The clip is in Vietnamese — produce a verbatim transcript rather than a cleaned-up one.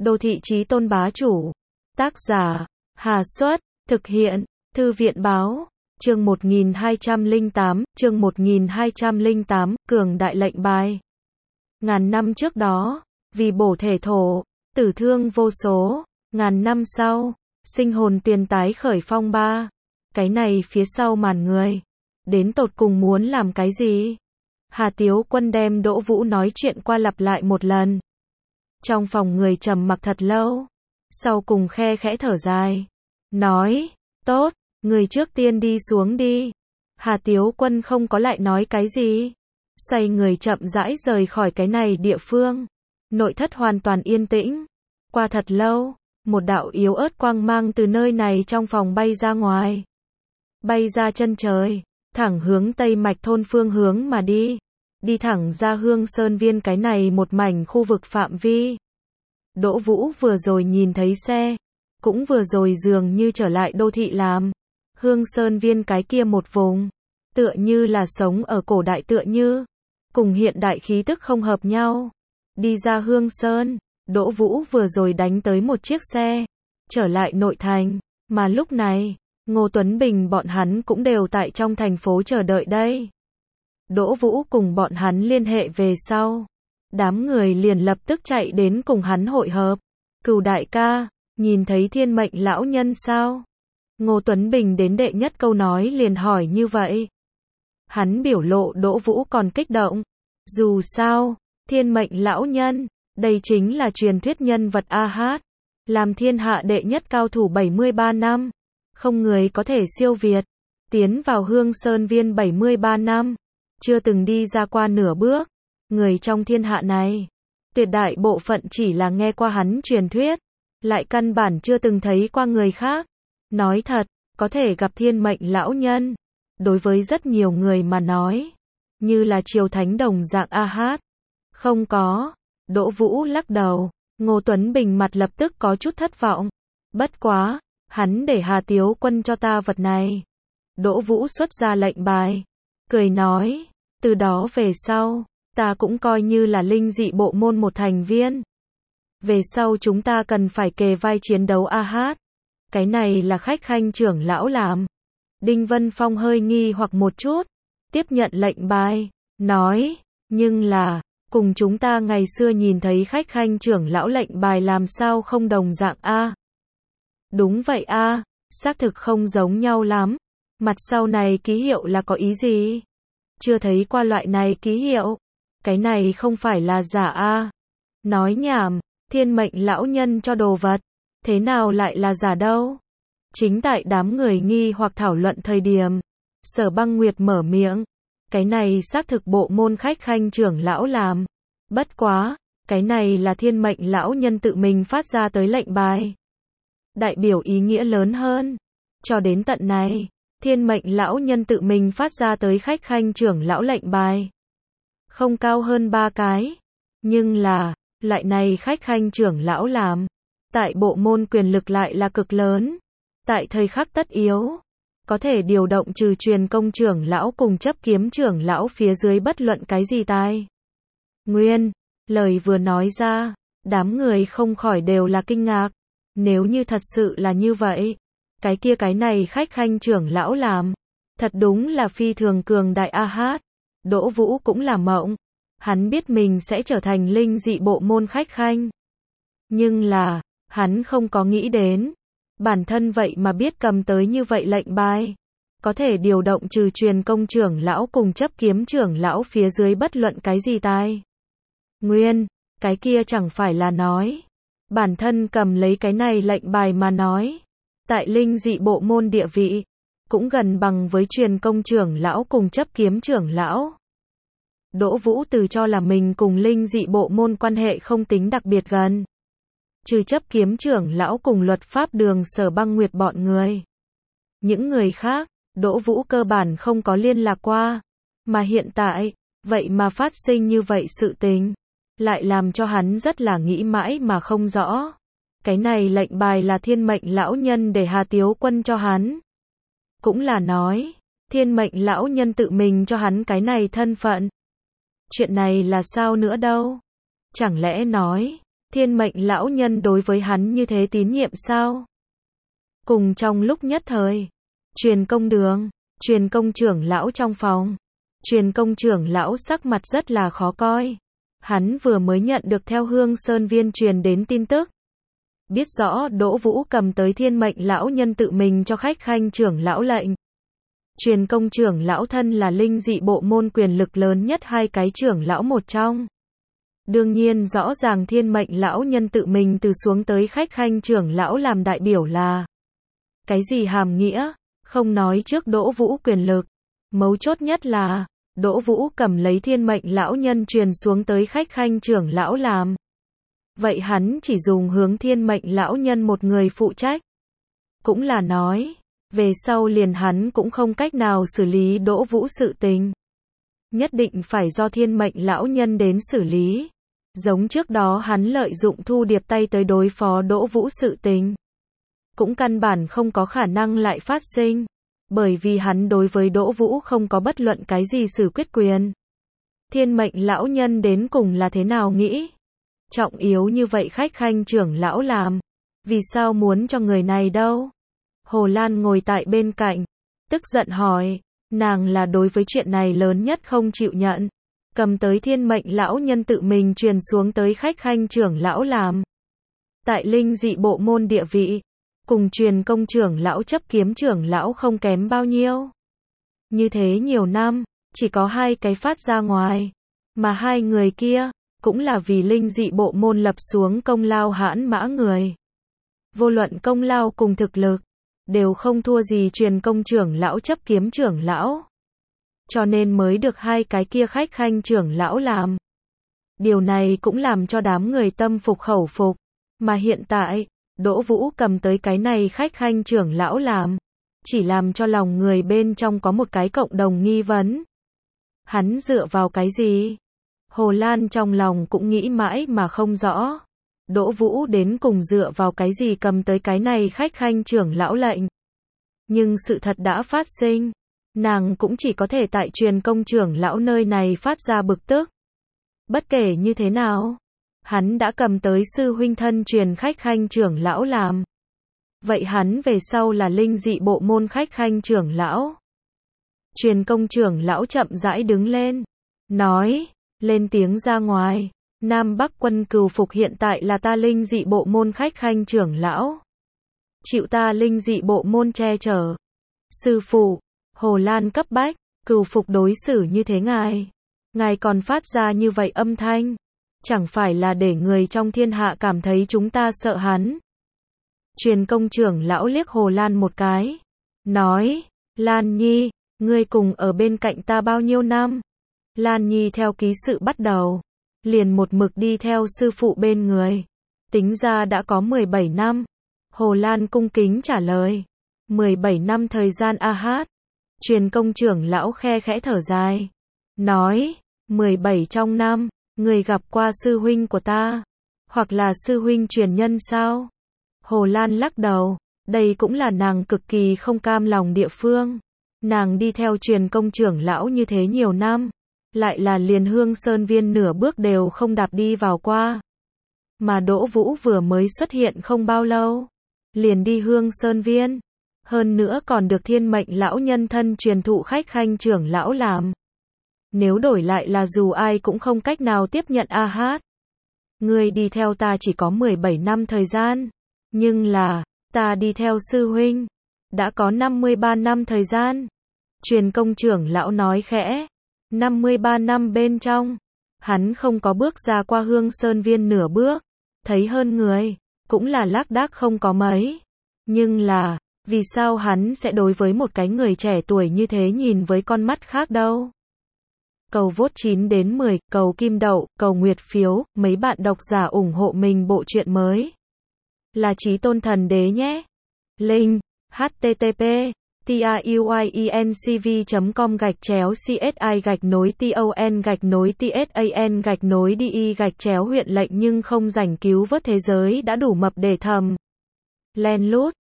Đô thị chí tôn bá chủ. Tác giả, Hà Xuất, thực hiện, Thư viện báo, chương một nghìn hai trăm lẻ tám, chương một nghìn hai trăm lẻ tám, cường đại lệnh bài. Ngàn năm trước đó, vì bổ thể thổ, tử thương vô số, ngàn năm sau, sinh hồn tuyền tái khởi phong ba. Cái này phía sau màn người, đến tột cùng muốn làm cái gì? Hà Tiếu Quân đem Đỗ Vũ nói chuyện qua lặp lại một lần. Trong phòng người trầm mặc thật lâu, sau cùng khe khẽ thở dài, nói, tốt, người trước tiên đi xuống đi. Hà Tiếu Quân không có lại nói cái gì, xoay người chậm rãi rời khỏi cái này địa phương. Nội thất hoàn toàn yên tĩnh. Qua thật lâu, một đạo yếu ớt quang mang từ nơi này trong phòng bay ra ngoài, bay ra chân trời, thẳng hướng Tây Mạch thôn phương hướng mà đi, đi thẳng ra Hương Sơn Viên cái này một mảnh khu vực phạm vi. Đỗ Vũ vừa rồi nhìn thấy xe, cũng vừa rồi dường như trở lại đô thị làm. Hương Sơn Viên cái kia một vùng, tựa như là sống ở cổ đại, tựa như cùng hiện đại khí tức không hợp nhau. Đi ra Hương Sơn, Đỗ Vũ vừa rồi đánh tới một chiếc xe, trở lại nội thành, mà lúc này, Ngô Tuấn Bình bọn hắn cũng đều tại trong thành phố chờ đợi đây. Đỗ Vũ cùng bọn hắn liên hệ về sau, đám người liền lập tức chạy đến cùng hắn hội hợp. Cửu đại ca, nhìn thấy Thiên Mệnh lão nhân sao? Ngô Tuấn Bình đến đệ nhất câu nói liền hỏi như vậy. Hắn biểu lộ Đỗ Vũ còn kích động. Dù sao, Thiên Mệnh lão nhân, đây chính là truyền thuyết nhân vật a hát, làm thiên hạ đệ nhất cao thủ bảy mươi ba năm, không người có thể siêu việt. Tiến vào Hương Sơn Viên bảy mươi ba năm, chưa từng đi ra qua nửa bước. Người trong thiên hạ này, tuyệt đại bộ phận chỉ là nghe qua hắn truyền thuyết, lại căn bản chưa từng thấy qua người khác. Nói thật, có thể gặp Thiên Mệnh lão nhân, đối với rất nhiều người mà nói, như là triều thánh đồng dạng a hát. Không có. Đỗ Vũ lắc đầu. Ngô Tuấn Bình mặt lập tức có chút thất vọng. Bất quá, hắn để Hà Tiếu Quân cho ta vật này. Đỗ Vũ xuất ra lệnh bài, cười nói, từ đó về sau, ta cũng coi như là linh dị bộ môn một thành viên. Về sau chúng ta cần phải kề vai chiến đấu a hát. Cái này là khách khanh trưởng lão làm. Đinh Vân Phong hơi nghi hoặc một chút, tiếp nhận lệnh bài, nói, nhưng là, cùng chúng ta ngày xưa nhìn thấy khách khanh trưởng lão lệnh bài làm sao không đồng dạng a? Đúng vậy a, xác thực không giống nhau lắm. Mặt sau này ký hiệu là có ý gì? Chưa thấy qua loại này ký hiệu. Cái này không phải là giả a. Nói nhảm, Thiên Mệnh lão nhân cho đồ vật, thế nào lại là giả đâu? Chính tại đám người nghi hoặc thảo luận thời điểm, Sở Băng Nguyệt mở miệng, cái này xác thực bộ môn khách khanh trưởng lão làm. Bất quá, cái này là Thiên Mệnh lão nhân tự mình phát ra tới lệnh bài, đại biểu ý nghĩa lớn hơn. Cho đến tận này, Thiên Mệnh lão nhân tự mình phát ra tới khách khanh trưởng lão lệnh bài, không cao hơn ba cái. Nhưng là, loại này khách khanh trưởng lão làm, tại bộ môn quyền lực lại là cực lớn. Tại thời khắc tất yếu, có thể điều động trừ truyền công trưởng lão cùng chấp kiếm trưởng lão phía dưới bất luận cái gì tai nguyên. Lời vừa nói ra, đám người không khỏi đều là kinh ngạc. Nếu như thật sự là như vậy, cái kia cái này khách khanh trưởng lão làm, thật đúng là phi thường cường đại a hát. Đỗ Vũ cũng là mộng, hắn biết mình sẽ trở thành linh dị bộ môn khách khanh. Nhưng là, hắn không có nghĩ đến, bản thân vậy mà biết cầm tới như vậy lệnh bài, có thể điều động trừ truyền công trưởng lão cùng chấp kiếm trưởng lão phía dưới bất luận cái gì tai nguyên. Cái kia chẳng phải là nói, bản thân cầm lấy cái này lệnh bài mà nói, tại linh dị bộ môn địa vị, cũng gần bằng với truyền công trưởng lão cùng chấp kiếm trưởng lão. Đỗ Vũ từ cho là mình cùng linh dị bộ môn quan hệ không tính đặc biệt gần. Trừ chấp kiếm trưởng lão cùng luật pháp đường Sở Băng Nguyệt bọn người. Những người khác, Đỗ Vũ cơ bản không có liên lạc qua. Mà hiện tại, vậy mà phát sinh như vậy sự tình, lại làm cho hắn rất là nghĩ mãi mà không rõ. Cái này lệnh bài là Thiên Mệnh lão nhân để Hà Tiếu Quân cho hắn. Cũng là nói, Thiên Mệnh lão nhân tự mình cho hắn cái này thân phận. Chuyện này là sao nữa đâu? Chẳng lẽ nói, Thiên mệnh lão nhân đối với hắn như thế tín nhiệm sao? Cùng trong lúc nhất thời, Truyền công đường, Truyền công trưởng lão trong phòng. Truyền công trưởng lão sắc mặt rất là khó coi. Hắn vừa mới nhận được theo Hương Sơn Viên truyền đến tin tức. Biết rõ Đỗ Vũ cầm tới thiên mệnh lão nhân tự mình cho khách khanh trưởng lão lệnh. Truyền công trưởng lão thân là linh dị bộ môn quyền lực lớn nhất hai cái trưởng lão một trong. Đương nhiên rõ ràng thiên mệnh lão nhân tự mình từ xuống tới khách khanh trưởng lão làm đại biểu là cái gì hàm nghĩa, không nói trước Đỗ Vũ quyền lực. Mấu chốt nhất là, Đỗ Vũ cầm lấy thiên mệnh lão nhân truyền xuống tới khách khanh trưởng lão làm. Vậy hắn chỉ dùng hướng thiên mệnh lão nhân một người phụ trách. Cũng là nói, về sau liền hắn cũng không cách nào xử lý Đỗ Vũ sự tình. Nhất định phải do thiên mệnh lão nhân đến xử lý. Giống trước đó hắn lợi dụng Thu Điệp tay tới đối phó Đỗ Vũ sự tình. Cũng căn bản không có khả năng lại phát sinh. Bởi vì hắn đối với Đỗ Vũ không có bất luận cái gì xử quyết quyền. Thiên mệnh lão nhân đến cùng là thế nào nghĩ? Trọng yếu như vậy khách khanh trưởng lão làm. Vì sao muốn cho người này đâu? Hồ Lan ngồi tại bên cạnh. Tức giận hỏi. Nàng là đối với chuyện này lớn nhất không chịu nhận. Cầm tới thiên mệnh lão nhân tự mình truyền xuống tới khách khanh trưởng lão làm. Tại linh dị bộ môn địa vị. Cùng truyền công trưởng lão chấp kiếm trưởng lão không kém bao nhiêu. Như thế nhiều năm, chỉ có hai cái phát ra ngoài. Mà hai người kia, cũng là vì linh dị bộ môn lập xuống công lao hãn mã người. Vô luận công lao cùng thực lực, đều không thua gì truyền công trưởng lão chấp kiếm trưởng lão. Cho nên mới được hai cái kia khách khanh trưởng lão làm. Điều này cũng làm cho đám người tâm phục khẩu phục. Mà hiện tại, Đỗ Vũ cầm tới cái này khách khanh trưởng lão làm. Chỉ làm cho lòng người bên trong có một cái cộng đồng nghi vấn. Hắn dựa vào cái gì? Hồ Lan trong lòng cũng nghĩ mãi mà không rõ. Đỗ Vũ đến cùng dựa vào cái gì cầm tới cái này khách khanh trưởng lão lệnh. Nhưng sự thật đã phát sinh. Nàng cũng chỉ có thể tại truyền công trưởng lão nơi này phát ra bực tức. Bất kể như thế nào, hắn đã cầm tới sư huynh thân truyền khách khanh trưởng lão làm. Vậy hắn về sau là linh dị bộ môn khách khanh trưởng lão. Truyền công trưởng lão chậm rãi đứng lên. Nói, lên tiếng ra ngoài. Nam Bắc quân cừu phục hiện tại là ta linh dị bộ môn khách khanh trưởng lão. Chịu ta linh dị bộ môn che chở. Sư phụ, Hồ Lan cấp bách, cừu phục đối xử như thế ngài. Ngài còn phát ra như vậy âm thanh. Chẳng phải là để người trong thiên hạ cảm thấy chúng ta sợ hắn. Truyền công trưởng lão liếc Hồ Lan một cái. Nói, Lan Nhi, ngươi cùng ở bên cạnh ta bao nhiêu năm? Lan Nhi theo ký sự bắt đầu. Liền một mực đi theo sư phụ bên người. Tính ra đã có mười bảy năm. Hồ Lan cung kính trả lời. mười bảy năm thời gian a hát. Truyền công trưởng lão khe khẽ thở dài. Nói, mười bảy trong năm, người gặp qua sư huynh của ta. Hoặc là sư huynh truyền nhân sao? Hồ Lan lắc đầu. Đây cũng là nàng cực kỳ không cam lòng địa phương. Nàng đi theo truyền công trưởng lão như thế nhiều năm. Lại là liền Hương Sơn Viên nửa bước đều không đạp đi vào qua. Mà Đỗ Vũ vừa mới xuất hiện không bao lâu. Liền đi Hương Sơn Viên. Hơn nữa còn được thiên mệnh lão nhân thân truyền thụ khách khanh trưởng lão làm. Nếu đổi lại là dù ai cũng không cách nào tiếp nhận a hát. Ngươi đi theo ta chỉ có mười bảy năm thời gian. Nhưng là, ta đi theo sư huynh. Đã có năm mươi ba năm thời gian. Truyền công trưởng lão nói khẽ. năm mươi ba năm bên trong. Hắn không có bước ra qua Hương Sơn Viên nửa bước. Thấy hơn người. Cũng là lác đác không có mấy. Nhưng là, vì sao hắn sẽ đối với một cái người trẻ tuổi như thế nhìn với con mắt khác đâu? Cầu vote chín đến mười, cầu kim đậu, cầu nguyệt phiếu, mấy bạn độc giả ủng hộ mình bộ truyện mới. Là Chí Tôn Thần Đế nhé. Link, http tuyencv chấm com gạch chéo csi gạch nối ton gạch nối tsan gạch nối đi gạch chéo huyện lệnh nhưng không rảnh cứu vớt thế giới đã đủ mập để thầm. Len lút.